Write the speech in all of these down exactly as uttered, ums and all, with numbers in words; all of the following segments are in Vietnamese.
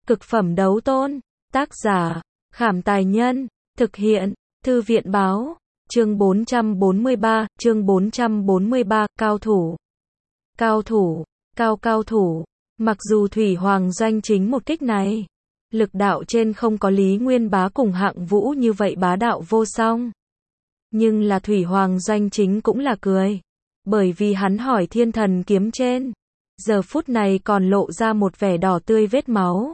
Cực phẩm đấu tôn. Tác giả, Khảm Tài Nhân. Thực hiện, Thư viện Báo. Chương bốn trăm bốn mươi ba, chương bốn trăm bốn mươi ba, cao thủ. Cao thủ, cao cao thủ. Mặc dù Thủy Hoàng doanh chính một kích này, lực đạo trên không có Lý Nguyên Bá cùng Hạng Vũ như vậy bá đạo vô song. Nhưng là Thủy Hoàng doanh chính cũng là cười. Bởi vì hắn hỏi thiên thần kiếm trên. Giờ phút này còn lộ ra một vẻ đỏ tươi vết máu.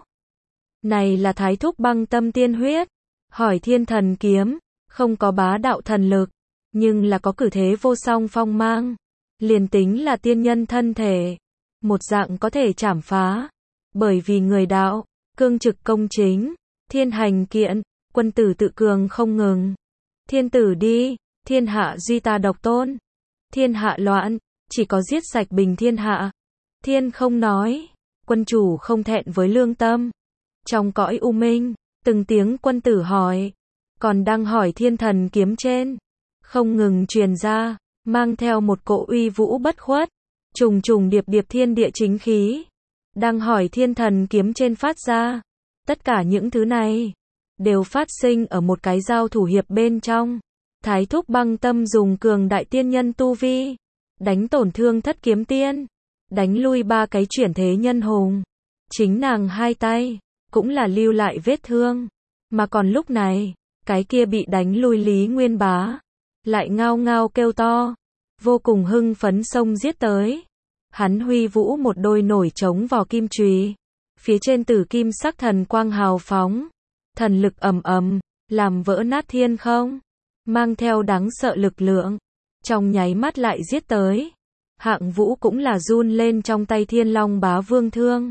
Này là thái thúc băng tâm tiên huyết. Hỏi thiên thần kiếm, không có bá đạo thần lực, nhưng là có cử thế vô song phong mang. Liền tính là tiên nhân thân thể, một dạng có thể chảm phá. Bởi vì người đạo, cương trực công chính, thiên hành kiện, quân tử tự cường không ngừng. Thiên tử đi, thiên hạ duy ta độc tôn. Thiên hạ loạn, chỉ có giết sạch bình thiên hạ. Thiên không nói, quân chủ không thẹn với lương tâm. Trong cõi u minh, từng tiếng quân tử hỏi, còn đang hỏi thiên thần kiếm trên, không ngừng truyền ra, mang theo một cỗ uy vũ bất khuất, trùng trùng điệp điệp thiên địa chính khí, đang hỏi thiên thần kiếm trên phát ra. Tất cả những thứ này đều phát sinh ở một cái giao thủ hiệp bên trong. Thái thúc băng tâm dùng cường đại tiên nhân tu vi, đánh tổn thương thất kiếm tiên, đánh lui ba cái chuyển thế nhân hùng. Chính nàng hai tay cũng là lưu lại vết thương. Mà còn lúc này, cái kia bị đánh lui Lý Nguyên Bá lại ngao ngao kêu to, vô cùng hưng phấn xông giết tới. Hắn huy vũ một đôi nổi trống vỏ kim chùy, phía trên tử kim sắc thần quang hào phóng, thần lực ầm ầm, làm vỡ nát thiên không, mang theo đáng sợ lực lượng, trong nháy mắt lại giết tới. Hạng Vũ cũng là run lên trong tay Thiên Long Bá Vương thương.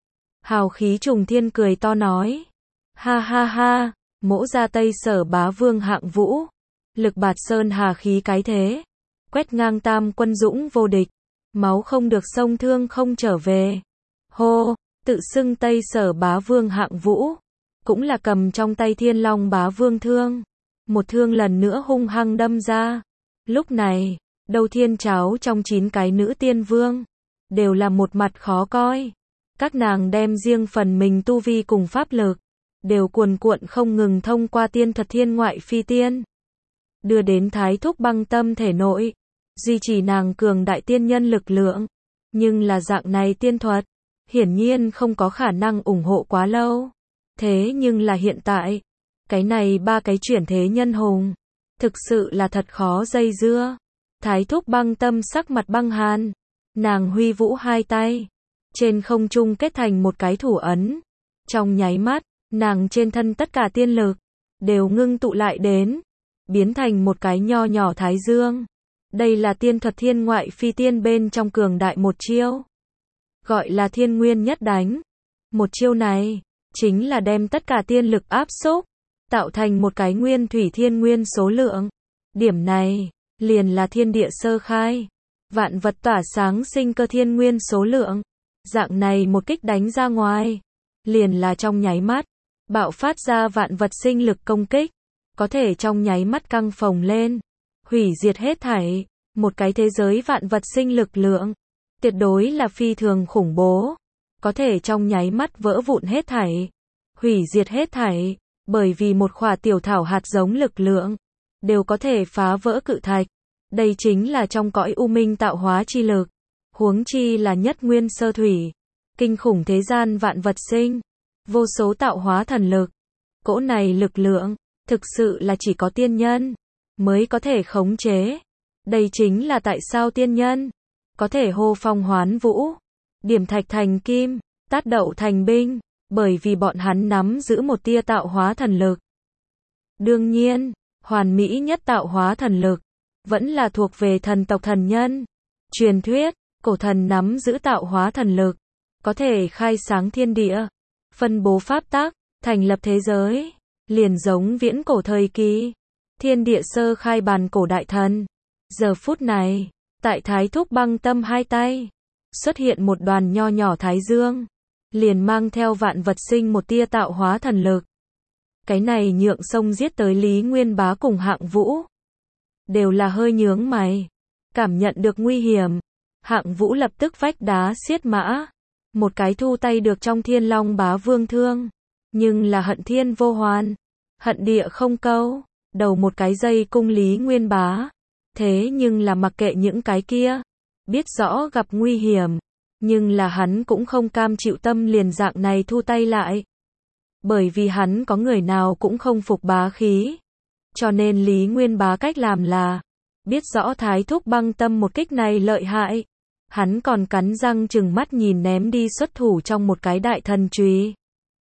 Hào khí trùng thiên cười to nói, ha ha ha, mỗ ra Tây Sở Bá Vương Hạng Vũ, lực bạt sơn hà khí cái thế, quét ngang tam quân dũng vô địch, máu không được sông thương không trở về. Hô, tự xưng Tây Sở Bá Vương Hạng Vũ, cũng là cầm trong tay Thiên Long Bá Vương thương, một thương lần nữa hung hăng đâm ra. Lúc này, đầu thiên cháo trong chín cái nữ tiên vương, đều là một mặt khó coi. Các nàng đem riêng phần mình tu vi cùng pháp lực, đều cuồn cuộn không ngừng thông qua tiên thuật thiên ngoại phi tiên, đưa đến thái thúc băng tâm thể nội, duy trì nàng cường đại tiên nhân lực lượng. Nhưng là dạng này tiên thuật, hiển nhiên không có khả năng ủng hộ quá lâu. Thế nhưng là hiện tại, cái này ba cái chuyển thế nhân hùng, thực sự là thật khó dây dưa. Thái thúc băng tâm sắc mặt băng hàn, nàng huy vũ hai tay, trên không trung kết thành một cái thủ ấn. Trong nháy mắt, nàng trên thân tất cả tiên lực, đều ngưng tụ lại đến, biến thành một cái nho nhỏ thái dương. Đây là tiên thuật thiên ngoại phi tiên bên trong cường đại một chiêu, gọi là thiên nguyên nhất đánh. Một chiêu này, chính là đem tất cả tiên lực áp xúc, tạo thành một cái nguyên thủy thiên nguyên số lượng. Điểm này, liền là thiên địa sơ khai, vạn vật tỏa sáng sinh cơ thiên nguyên số lượng. Dạng này một kích đánh ra ngoài, liền là trong nháy mắt, bạo phát ra vạn vật sinh lực công kích, có thể trong nháy mắt căng phồng lên, hủy diệt hết thảy. Một cái thế giới vạn vật sinh lực lượng, tuyệt đối là phi thường khủng bố, có thể trong nháy mắt vỡ vụn hết thảy, hủy diệt hết thảy, bởi vì một khỏa tiểu thảo hạt giống lực lượng, đều có thể phá vỡ cự thạch. Đây chính là trong cõi u minh tạo hóa chi lực, huống chi là nhất nguyên sơ thủy, kinh khủng thế gian vạn vật sinh, vô số tạo hóa thần lực. Cỗ này lực lượng, thực sự là chỉ có tiên nhân mới có thể khống chế. Đây chính là tại sao tiên nhân có thể hô phong hoán vũ, điểm thạch thành kim, tát đậu thành binh, bởi vì bọn hắn nắm giữ một tia tạo hóa thần lực. Đương nhiên, hoàn mỹ nhất tạo hóa thần lực vẫn là thuộc về thần tộc thần nhân. Truyền thuyết, cổ thần nắm giữ tạo hóa thần lực, có thể khai sáng thiên địa, phân bố pháp tắc, thành lập thế giới, liền giống viễn cổ thời kỳ, thiên địa sơ khai bàn cổ đại thần. Giờ phút này, tại thái thúc băng tâm hai tay, xuất hiện một đoàn nho nhỏ thái dương, liền mang theo vạn vật sinh một tia tạo hóa thần lực. Cái này nhượng sông giết tới Lý Nguyên Bá cùng Hạng Vũ, đều là hơi nhướng mày, cảm nhận được nguy hiểm. Hạng Vũ lập tức vách đá xiết mã, một cái thu tay được trong Thiên Long Bá Vương thương, nhưng là hận thiên vô hoàn, hận địa không câu, đầu một cái dây cung Lý Nguyên Bá. Thế nhưng là mặc kệ những cái kia, biết rõ gặp nguy hiểm, nhưng là hắn cũng không cam chịu tâm liền dạng này thu tay lại. Bởi vì hắn có người nào cũng không phục bá khí. Cho nên Lý Nguyên Bá cách làm là, biết rõ Thái Thúc Băng Tâm một kích này lợi hại. Hắn còn cắn răng chừng mắt nhìn ném đi xuất thủ trong một cái đại thần chùy.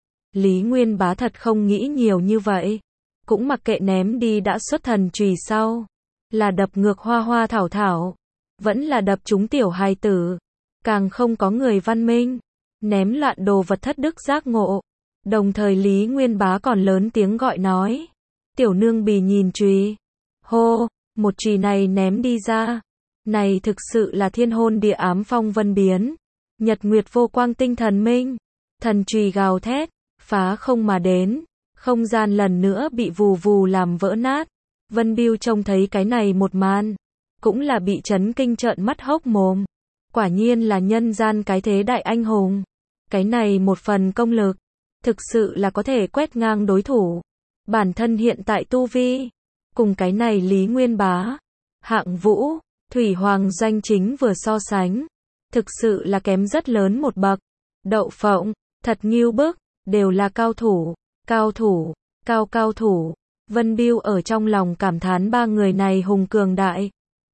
Lý Nguyên Bá thật không nghĩ nhiều như vậy. Cũng mặc kệ ném đi đã xuất thần chùy sau. Là đập ngược hoa hoa thảo thảo. Vẫn là đập trúng tiểu hài tử. Càng không có người văn minh. Ném loạn đồ vật thất đức giác ngộ. Đồng thời Lý Nguyên Bá còn lớn tiếng gọi nói. Tiểu nương bì nhìn chùy. Hô, một chùy này ném đi ra. Này thực sự là thiên hôn địa ám phong vân biến. Nhật nguyệt vô quang tinh thần minh. Thần chùy gào thét, phá không mà đến. Không gian lần nữa bị vù vù làm vỡ nát. Vân Biêu trông thấy cái này một màn. Cũng là bị chấn kinh trợn mắt hốc mồm. Quả nhiên là nhân gian cái thế đại anh hùng. Cái này một phần công lực. Thực sự là có thể quét ngang đối thủ. Bản thân hiện tại tu vi. Cùng cái này Lý Nguyên Bá. Hạng Vũ, Thủy Hoàng Doanh Chính vừa so sánh. Thực sự là kém rất lớn một bậc. Đậu Phộng, thật nghiêu bức. Đều là cao thủ. Cao thủ, cao cao thủ. Vân Biêu ở trong lòng cảm thán ba người này hùng cường đại.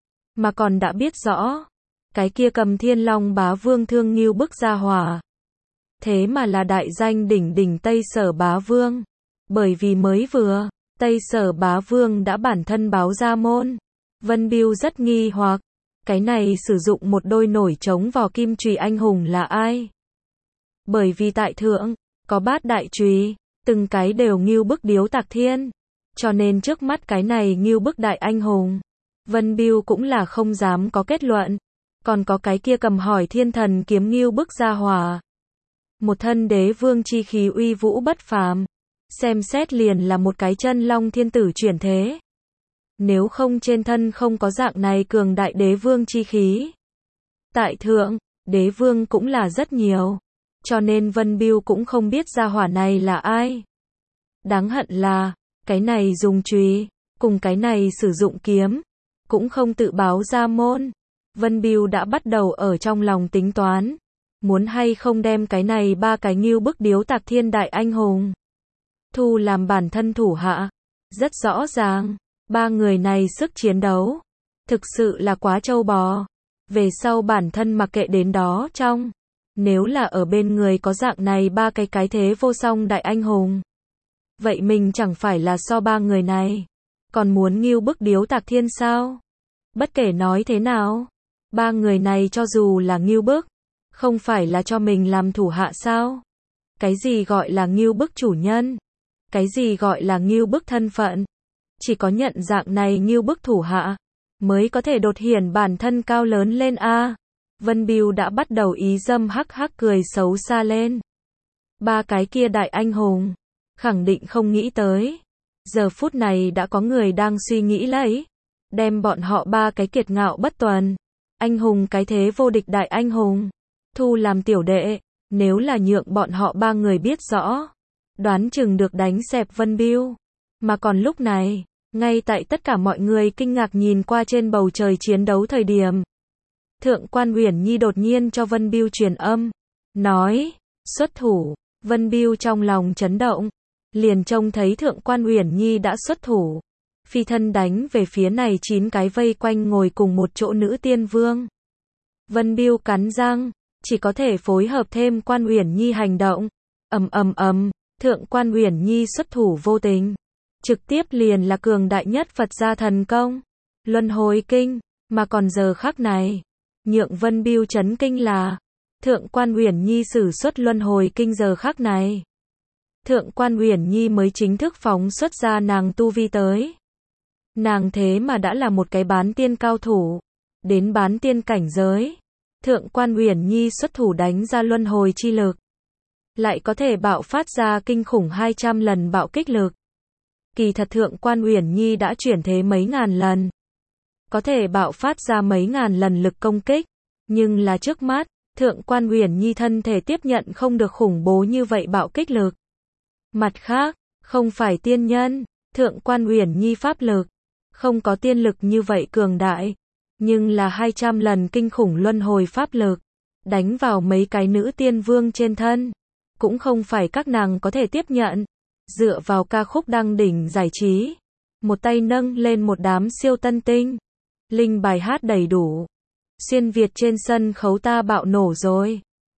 Mà còn đã biết rõ. Cái kia cầm Thiên Long Bá Vương thương nghiêu bức ra hỏa. Thế mà là đại danh đỉnh đỉnh Tây Sở Bá Vương. Bởi vì mới vừa, Tây Sở Bá Vương đã bản thân báo ra môn. Vân Biêu rất nghi hoặc. Cái này sử dụng một đôi nổi trống vò kim chùy anh hùng là ai? Bởi vì tại thượng, có bát đại chùy, từng cái đều nghiêu bức điếu tạc thiên. Cho nên trước mắt cái này nghiêu bức đại anh hùng. Vân Biêu cũng là không dám có kết luận. Còn có cái kia cầm hỏi thiên thần kiếm nghiêu bức ra hỏa. Một thân đế vương chi khí uy vũ bất phàm. Xem xét liền là một cái chân long thiên tử chuyển thế. Nếu không trên thân không có dạng này cường đại đế vương chi khí. Tại thượng, đế vương cũng là rất nhiều. Cho nên Vân Biêu cũng không biết ra hỏa này là ai. Đáng hận là, cái này dùng chùy, cùng cái này sử dụng kiếm. Cũng không tự báo ra môn. Vân Biêu đã bắt đầu ở trong lòng tính toán. Muốn hay không đem cái này ba cái nghiêu bức điếu tạc thiên đại anh hùng. Thu làm bản thân thủ hạ. Rất rõ ràng. Ba người này sức chiến đấu. Thực sự là quá trâu bò. Về sau bản thân mặc kệ đến đó trong. Nếu là ở bên người có dạng này ba cái cái thế vô song đại anh hùng. Vậy mình chẳng phải là so ba người này. Còn muốn nghiêu bức điếu tạc thiên sao? Bất kể nói thế nào. Ba người này cho dù là nghiêu bức. Không phải là cho mình làm thủ hạ sao? Cái gì gọi là nghiêu bức chủ nhân? Cái gì gọi là nghiêu bức thân phận? Chỉ có nhận dạng này nghiêu bức thủ hạ. Mới có thể đột hiển bản thân cao lớn lên a. Vân Biêu đã bắt đầu ý dâm hắc hắc cười xấu xa lên. Ba cái kia đại anh hùng. Khẳng định không nghĩ tới. Giờ phút này đã có người đang suy nghĩ lấy. Đem bọn họ ba cái kiệt ngạo bất tuần. Anh hùng cái thế vô địch đại anh hùng. Thu làm tiểu đệ. Nếu là nhượng bọn họ ba người biết rõ. Đoán chừng được đánh xẹp Vân Biêu. Mà còn lúc này, ngay tại tất cả mọi người kinh ngạc nhìn qua trên bầu trời chiến đấu thời điểm. Thượng quan Uyển Nhi đột nhiên cho Vân Biêu truyền âm. Nói, xuất thủ. Vân Biêu trong lòng chấn động. Liền trông thấy Thượng quan Uyển Nhi đã xuất thủ. Phi thân đánh về phía này chín cái vây quanh ngồi cùng một chỗ nữ tiên vương. Vân Biêu cắn răng. Chỉ có thể phối hợp thêm quan Uyển Nhi hành động. Ầm ầm ầm. Thượng quan Uyển Nhi xuất thủ vô tình. Trực tiếp liền là cường đại nhất Phật gia thần công. Luân hồi kinh. Mà còn giờ khắc này. Nhượng Vân Biêu chấn kinh là. Thượng quan Uyển Nhi sử xuất luân hồi kinh giờ khắc này. Thượng quan Uyển Nhi mới chính thức phóng xuất ra nàng tu vi tới. Nàng thế mà đã là một cái bán tiên cao thủ. Đến bán tiên cảnh giới. Thượng quan Uyển Nhi xuất thủ đánh ra luân hồi chi lực. Lại có thể bạo phát ra kinh khủng hai trăm lần bạo kích lực. Kỳ thật Thượng quan Uyển Nhi đã chuyển thế mấy ngàn lần. Có thể bạo phát ra mấy ngàn lần lực công kích. Nhưng là trước mắt, Thượng quan Uyển Nhi thân thể tiếp nhận không được khủng bố như vậy bạo kích lực. Mặt khác, không phải tiên nhân, Thượng quan Uyển Nhi pháp lực không có tiên lực như vậy cường đại, nhưng là hai trăm lần kinh khủng luân hồi pháp lực, đánh vào mấy cái nữ tiên vương trên thân, cũng không phải các nàng có thể tiếp nhận. Dựa vào ca khúc đăng đỉnh giải trí, một tay nâng lên một đám siêu tân tinh, linh bài hát đầy đủ, xuyên Việt trên sân khấu ta bạo nổ rồi.